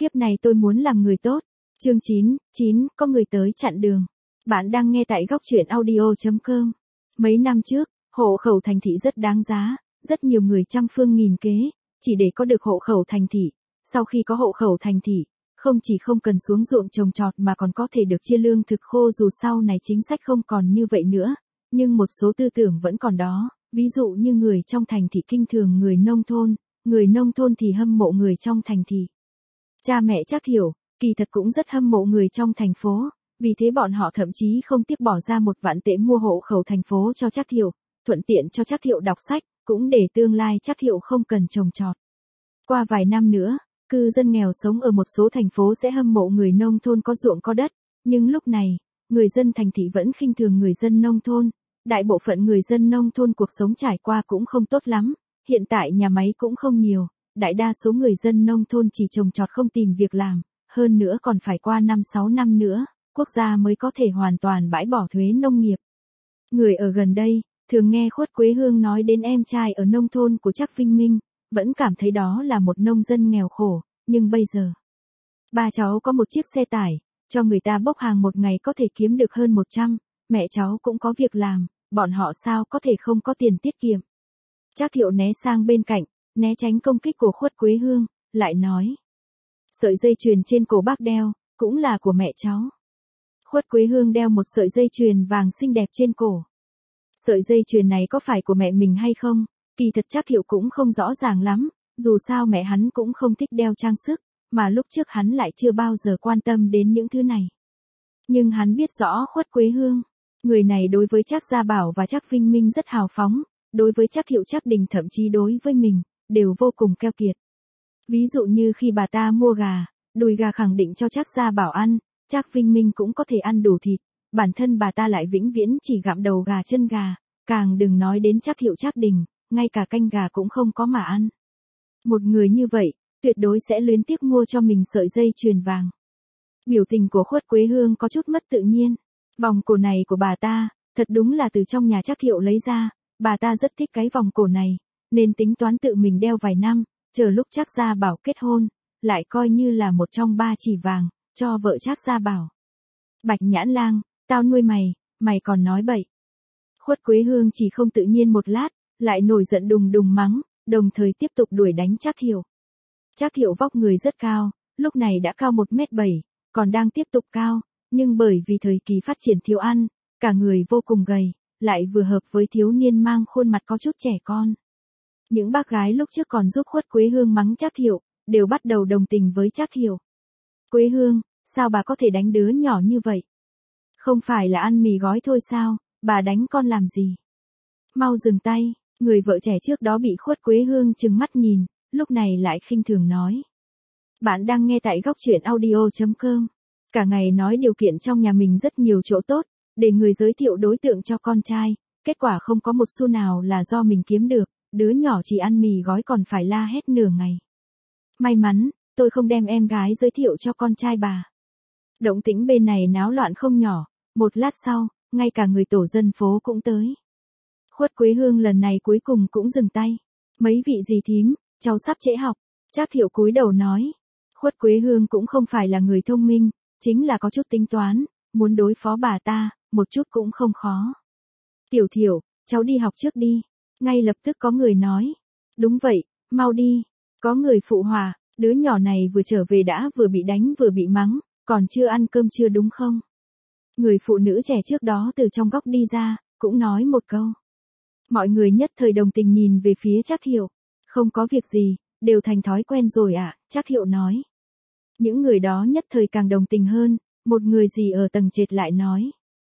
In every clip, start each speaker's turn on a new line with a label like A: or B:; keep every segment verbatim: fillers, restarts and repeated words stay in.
A: Kiếp này tôi muốn làm người tốt. Chương chín, chín, có người tới chặn đường. Bạn đang nghe tại góc truyện audio chấm com. Mấy năm trước, hộ khẩu thành thị rất đáng giá, rất nhiều người trăm phương nghìn kế, chỉ để có được hộ khẩu thành thị. Sau khi có hộ khẩu thành thị, không chỉ không cần xuống ruộng trồng trọt mà còn có thể được chia lương thực khô dù sau này chính sách không còn như vậy nữa. Nhưng một số tư tưởng vẫn còn đó, ví dụ như người trong thành thị kinh thường người nông thôn, người nông thôn thì hâm mộ người trong thành thị. Cha mẹ Trác Thiệu, kỳ thật cũng rất hâm mộ người trong thành phố, vì thế bọn họ thậm chí không tiếc bỏ ra một vạn tệ mua hộ khẩu thành phố cho Trác Thiệu, thuận tiện cho Trác Thiệu đọc sách, cũng để tương lai Trác Thiệu không cần trồng trọt. Qua vài năm nữa, cư dân nghèo sống ở một số thành phố sẽ hâm mộ người nông thôn có ruộng có đất, nhưng lúc này, người dân thành thị vẫn khinh thường người dân nông thôn. Đại bộ phận người dân nông thôn cuộc sống trải qua cũng không tốt lắm, hiện tại nhà máy cũng không nhiều, đại đa số người dân nông thôn chỉ trồng trọt không tìm việc làm, hơn nữa còn phải qua năm sáu năm nữa, quốc gia mới có thể hoàn toàn bãi bỏ thuế nông nghiệp. Người ở gần đây, thường nghe Khuất Quế Hương nói đến em trai ở nông thôn của Trác Vinh Minh, vẫn cảm thấy đó là một nông dân nghèo khổ, nhưng bây giờ, ba cháu có một chiếc xe tải, cho người ta bốc hàng một ngày có thể kiếm được hơn một trăm, mẹ cháu cũng có việc làm, bọn họ sao có thể không có tiền tiết kiệm. Trác Thiệu né sang bên cạnh, né tránh công kích của Khuất Quế Hương, lại nói. Sợi dây chuyền trên cổ bác đeo, cũng là của mẹ cháu. Khuất Quế Hương đeo một sợi dây chuyền vàng xinh đẹp trên cổ. Sợi dây chuyền này có phải của mẹ mình hay không? Kỳ thật Trác Thiệu cũng không rõ ràng lắm, dù sao mẹ hắn cũng không thích đeo trang sức, mà lúc trước hắn lại chưa bao giờ quan tâm đến những thứ này. Nhưng hắn biết rõ Khuất Quế Hương. Người này đối với Trác Gia Bảo và Trác Vinh Minh rất hào phóng, đối với Trác Thiệu Trác Đình thậm chí đối với mình, đều vô cùng keo kiệt. Ví dụ như khi bà ta mua gà, đùi gà khẳng định cho Trác Gia Bảo ăn, Trác Vinh Minh cũng có thể ăn đủ thịt, bản thân bà ta lại vĩnh viễn chỉ gặm đầu gà chân gà, càng đừng nói đến Trác Thiệu Trác Đình, ngay cả canh gà cũng không có mà ăn. Một người như vậy, tuyệt đối sẽ luyến tiếc mua cho mình sợi dây chuyền vàng. Biểu tình của Khuất Quế Hương có chút mất tự nhiên. Vòng cổ này của bà ta, thật đúng là từ trong nhà Trác Thiệu lấy ra, bà ta rất thích cái vòng cổ này, nên tính toán tự mình đeo vài năm, chờ lúc Trác Gia Bảo kết hôn, lại coi như là một trong ba chỉ vàng, cho vợ Trác Gia Bảo. Bạch Nhãn Lang, tao nuôi mày, mày còn nói bậy. Khuất Quế Hương chỉ không tự nhiên một lát, lại nổi giận đùng đùng mắng, đồng thời tiếp tục đuổi đánh Trác Thiệu. Trác Thiệu vóc người rất cao, lúc này đã cao một mét bảy, còn đang tiếp tục cao. Nhưng bởi vì thời kỳ phát triển thiếu ăn, cả người vô cùng gầy, lại vừa hợp với thiếu niên mang khuôn mặt có chút trẻ con. Những bác gái lúc trước còn giúp Khuất Quế Hương mắng Trác Thiệu, đều bắt đầu đồng tình với Trác Thiệu. Quế Hương, sao bà có thể đánh đứa nhỏ như vậy? Không phải là ăn mì gói thôi sao, bà đánh con làm gì? Mau dừng tay, người vợ trẻ trước đó bị Khuất Quế Hương trừng mắt nhìn, lúc này lại khinh thường nói. Bạn đang nghe tại góc truyện audio chấm com. Cả ngày nói điều kiện trong nhà mình rất nhiều chỗ tốt, để người giới thiệu đối tượng cho con trai, kết quả không có một xu nào là do mình kiếm được, đứa nhỏ chỉ ăn mì gói còn phải la hét nửa ngày. May mắn, tôi không đem em gái giới thiệu cho con trai bà. Động tĩnh bên này náo loạn không nhỏ, một lát sau, ngay cả người tổ dân phố cũng tới. Khuất Quế Hương lần này cuối cùng cũng dừng tay. Mấy vị dì thím, cháu sắp trễ học. Trác Thiệu cúi đầu nói. Khuất Quế Hương cũng không phải là người thông minh, chính là có chút tính toán, muốn đối phó bà ta, một chút cũng không khó. Tiểu Thiệu, cháu đi học trước đi. Ngay lập tức có người nói. Đúng vậy, mau đi. Có người phụ họa, đứa nhỏ này vừa trở về đã vừa bị đánh vừa bị mắng, còn chưa ăn cơm chưa đúng không? Người phụ nữ trẻ trước đó từ trong góc đi ra, cũng nói một câu. Mọi người nhất thời đồng tình nhìn về phía Trác Thiệu. Không có việc gì, đều thành thói quen rồi ạ, à, Trác Thiệu nói. Những người đó nhất thời càng đồng tình hơn, một người gì ở tầng trệt lại nói.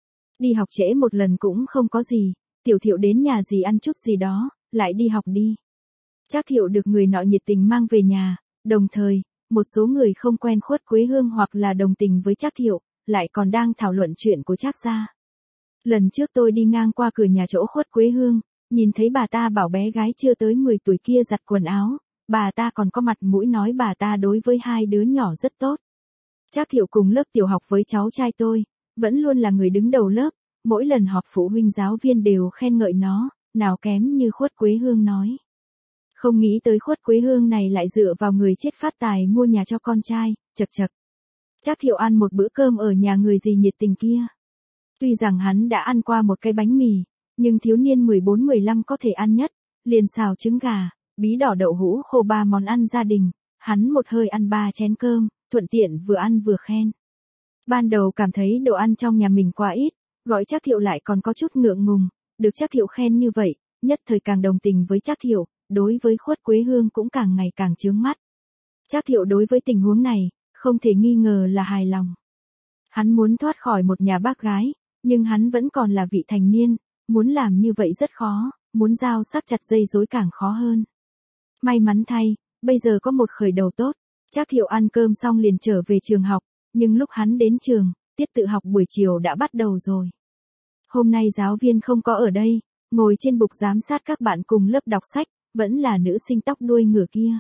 A: Đi học trễ một lần cũng không có gì, Tiểu Thiệu đến nhà gì ăn chút gì đó, lại đi học đi. Trác Thiệu được người nọ nhiệt tình mang về nhà, đồng thời, một số người không quen Khuất Quế Hương hoặc là đồng tình với Trác Thiệu, lại còn đang thảo luận chuyện của Trác gia. Lần trước tôi đi ngang qua cửa nhà chỗ Khuất Quế Hương, nhìn thấy bà ta bảo bé gái chưa tới mười tuổi kia giặt quần áo, bà ta còn có mặt mũi nói bà ta đối với hai đứa nhỏ rất tốt. Trác Thiệu cùng lớp tiểu học với cháu trai tôi, vẫn luôn là người đứng đầu lớp, mỗi lần họp phụ huynh giáo viên đều khen ngợi nó, nào kém như Khuất Quế Hương nói. Không nghĩ tới Khuất Quế Hương này lại dựa vào người chết phát tài mua nhà cho con trai, chậc chậc. Trác Thiệu ăn một bữa cơm ở nhà người gì nhiệt tình kia. Tuy rằng hắn đã ăn qua một cái bánh mì, nhưng thiếu niên mười bốn mười lăm có thể ăn nhất, liền xào trứng gà, bí đỏ đậu hũ khô ba món ăn gia đình, hắn một hơi ăn ba chén cơm, thuận tiện vừa ăn vừa khen. Ban đầu cảm thấy đồ ăn trong nhà mình quá ít, gọi Trác Thiệu lại còn có chút ngượng ngùng, được Trác Thiệu khen như vậy, nhất thời càng đồng tình với Trác Thiệu, đối với Khuất Quế Hương cũng càng ngày càng chướng mắt. Trác Thiệu đối với tình huống này, không thể nghi ngờ là hài lòng. Hắn muốn thoát khỏi một nhà bác gái, nhưng hắn vẫn còn là vị thành niên, muốn làm như vậy rất khó, muốn giao sắc chặt dây rối càng khó hơn. May mắn thay, bây giờ có một khởi đầu tốt, Trác Thiệu ăn cơm xong liền trở về trường học, nhưng lúc hắn đến trường, tiết tự học buổi chiều đã bắt đầu rồi. Hôm nay giáo viên không có ở đây, ngồi trên bục giám sát các bạn cùng lớp đọc sách, vẫn là nữ sinh tóc đuôi ngựa kia.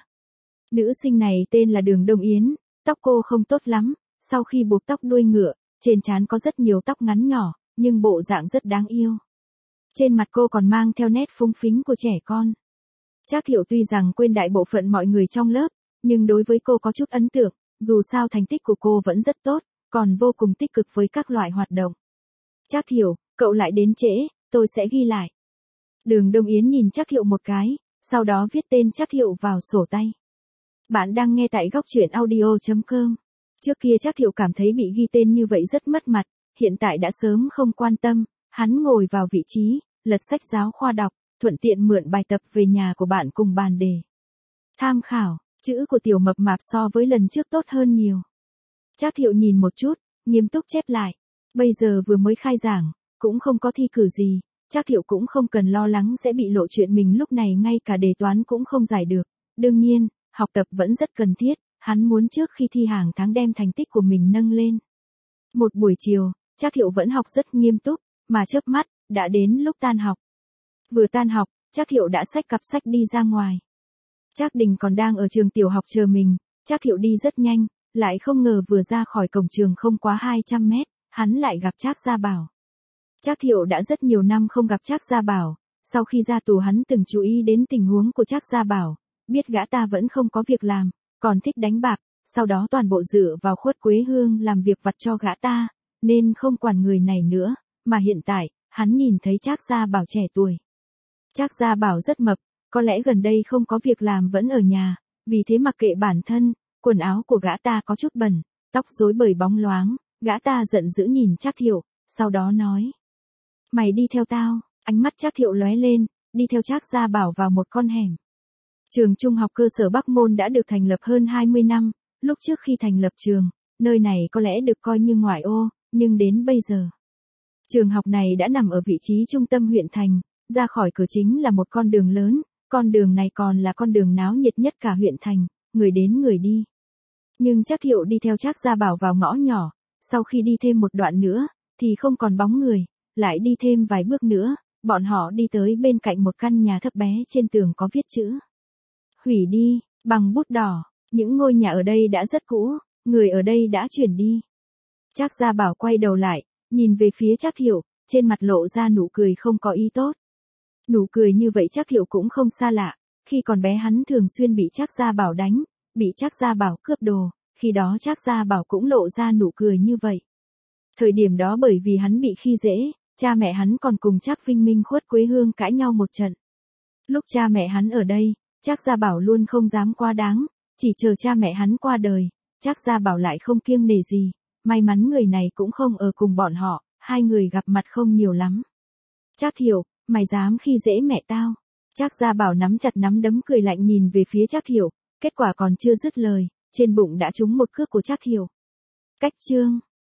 A: Nữ sinh này tên là Đường Đông Yến, tóc cô không tốt lắm, sau khi buộc tóc đuôi ngựa, trên trán có rất nhiều tóc ngắn nhỏ, nhưng bộ dạng rất đáng yêu. Trên mặt cô còn mang theo nét phúng phính của trẻ con. Trác Thiệu tuy rằng quên đại bộ phận mọi người trong lớp, nhưng đối với cô có chút ấn tượng, dù sao thành tích của cô vẫn rất tốt, còn vô cùng tích cực với các loại hoạt động. Trác Thiệu, cậu lại đến trễ, tôi sẽ ghi lại. Đường Đông Yến nhìn Trác Thiệu một cái, sau đó viết tên Trác Thiệu vào sổ tay. Bạn đang nghe tại góc truyện audio chấm com. Trước kia Trác Thiệu cảm thấy bị ghi tên như vậy rất mất mặt, hiện tại đã sớm không quan tâm, hắn ngồi vào vị trí, lật sách giáo khoa đọc, thuận tiện mượn bài tập về nhà của bạn cùng bàn đề. Tham khảo, chữ của tiểu mập mạp so với lần trước tốt hơn nhiều. Trác Thiệu nhìn một chút, nghiêm túc chép lại. Bây giờ vừa mới khai giảng, cũng không có thi cử gì, Trác Thiệu cũng không cần lo lắng sẽ bị lộ chuyện mình lúc này ngay cả đề toán cũng không giải được. Đương nhiên, học tập vẫn rất cần thiết, hắn muốn trước khi thi hàng tháng đem thành tích của mình nâng lên. Một buổi chiều, Trác Thiệu vẫn học rất nghiêm túc, mà chớp mắt, đã đến lúc tan học. Vừa tan học, Trác Thiệu đã xách cặp sách đi ra ngoài. Trác Đình còn đang ở trường tiểu học chờ mình, Trác Thiệu đi rất nhanh, lại không ngờ vừa ra khỏi cổng trường không quá hai trăm mét, hắn lại gặp Trác Gia Bảo. Trác Thiệu đã rất nhiều năm không gặp Trác Gia Bảo, sau khi ra tù hắn từng chú ý đến tình huống của Trác Gia Bảo, biết gã ta vẫn không có việc làm, còn thích đánh bạc, sau đó toàn bộ dựa vào Khuất Quế Hương làm việc vặt cho gã ta, nên không quản người này nữa, mà hiện tại, hắn nhìn thấy Trác Gia Bảo trẻ tuổi. Trác Gia Bảo rất mập, có lẽ gần đây không có việc làm vẫn ở nhà, vì thế mặc kệ bản thân, quần áo của gã ta có chút bẩn, tóc rối bời bóng loáng, gã ta giận dữ nhìn Trác Thiệu, sau đó nói. Mày đi theo tao, ánh mắt Trác Thiệu lóe lên, đi theo Trác Gia Bảo vào một con hẻm. Trường trung học cơ sở Bắc Môn đã được thành lập hơn hai mươi năm, lúc trước khi thành lập trường, nơi này có lẽ được coi như ngoại ô, nhưng đến bây giờ. Trường học này đã nằm ở vị trí trung tâm huyện thành, ra khỏi cửa chính là một con đường lớn, con đường này còn là con đường náo nhiệt nhất cả huyện thành, người đến người đi. Nhưng Trác Thiệu đi theo Trác Gia Bảo vào ngõ nhỏ, sau khi đi thêm một đoạn nữa, thì không còn bóng người, lại đi thêm vài bước nữa, bọn họ đi tới bên cạnh một căn nhà thấp bé trên tường có viết chữ. Hủy đi, bằng bút đỏ, những ngôi nhà ở đây đã rất cũ, người ở đây đã chuyển đi. Trác Gia Bảo quay đầu lại, nhìn về phía Trác Thiệu, trên mặt lộ ra nụ cười không có ý tốt. Nụ cười như vậy Trác Thiệu cũng không xa lạ, khi còn bé hắn thường xuyên bị Trác Gia Bảo đánh, bị Trác Gia Bảo cướp đồ, khi đó Trác Gia Bảo cũng lộ ra nụ cười như vậy. Thời điểm đó bởi vì hắn bị khi dễ, cha mẹ hắn còn cùng Trác Vinh Minh Khuất Quế Hương cãi nhau một trận. Lúc cha mẹ hắn ở đây, Trác Gia Bảo luôn không dám quá đáng, chỉ chờ cha mẹ hắn qua đời, Trác Gia Bảo lại không kiêng nể gì, may mắn người này cũng không ở cùng bọn họ, hai người gặp mặt không nhiều lắm. Trác Thiệu, mày dám khi dễ mẹ tao? Trác Gia Bảo nắm chặt nắm đấm cười lạnh nhìn về phía Trác Thiệu, kết quả còn chưa dứt lời, trên bụng đã trúng một cước của Trác Thiệu. Cách chương